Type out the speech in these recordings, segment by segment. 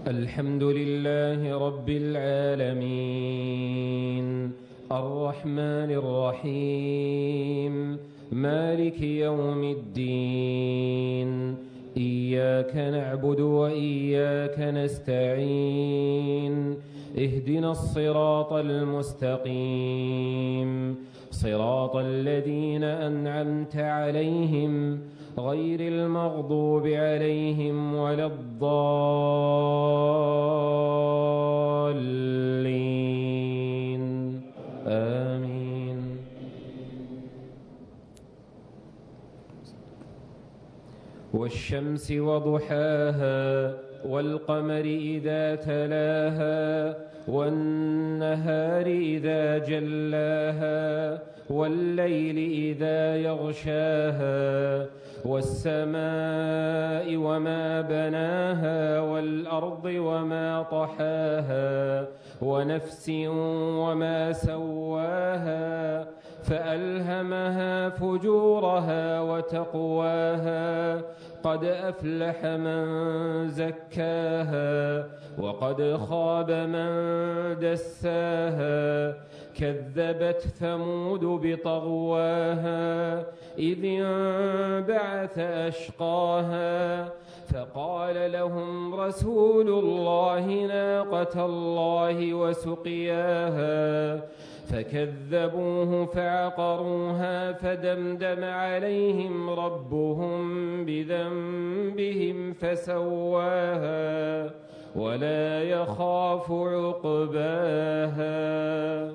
الحمد لله رب العالمين الرحمن الرحيم مالك يوم الدين إياك نعبد وإياك نستعين اهدنا الصراط المستقيم صراط الذين أنعمت عليهم غير المغضوب عليهم ولا الضالين آمين. والشمس وضحاها والقمر إذا تلاها والنهار إذا جلاها والليل إذا يغشاها والسماء وما بناها والأرض وما طحاها ونفس وما سواها فألهمها فجورها وتقواها قد أفلح من زكاها وقد خاب من دساها كذبت ثمود بطغواها إذ انبعث أشقاها فقال لهم رسول الله ناقة الله وسقياها فكذبوه فعقروها فدمدم عليهم ربهم بذنبهم فسواها ولا يخاف عقباها.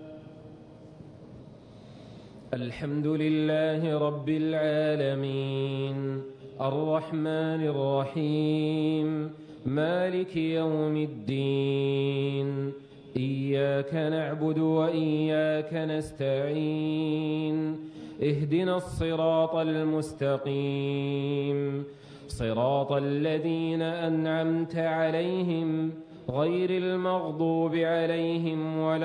الحمد لله رب العالمين الرحمن الرحيم مالك يوم الدين إياك نعبد وإياك نستعين اهدنا الصراط المستقيم صراط الذين أنعمت عليهم غير المغضوب عليهم ولا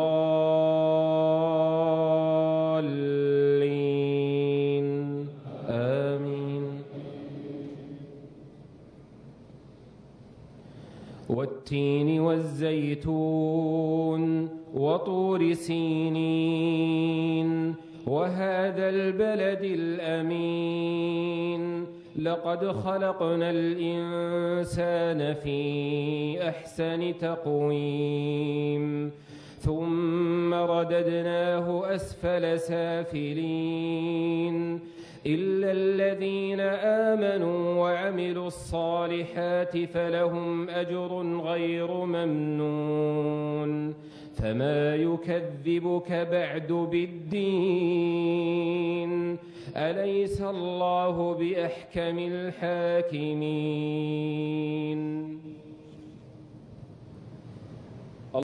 الضالين آمين. والتين والزيتون وطور سينين وهذا البلد الأمين لقد خلقنا الإنسان في أحسن تقويم ثم رددناه أسفل سافلين إلا الذين آمنوا وعملوا الصالحات فلهم أجر غير ممنون فما يكذبك بعد بالدين أليس الله بأحكم الحاكمين.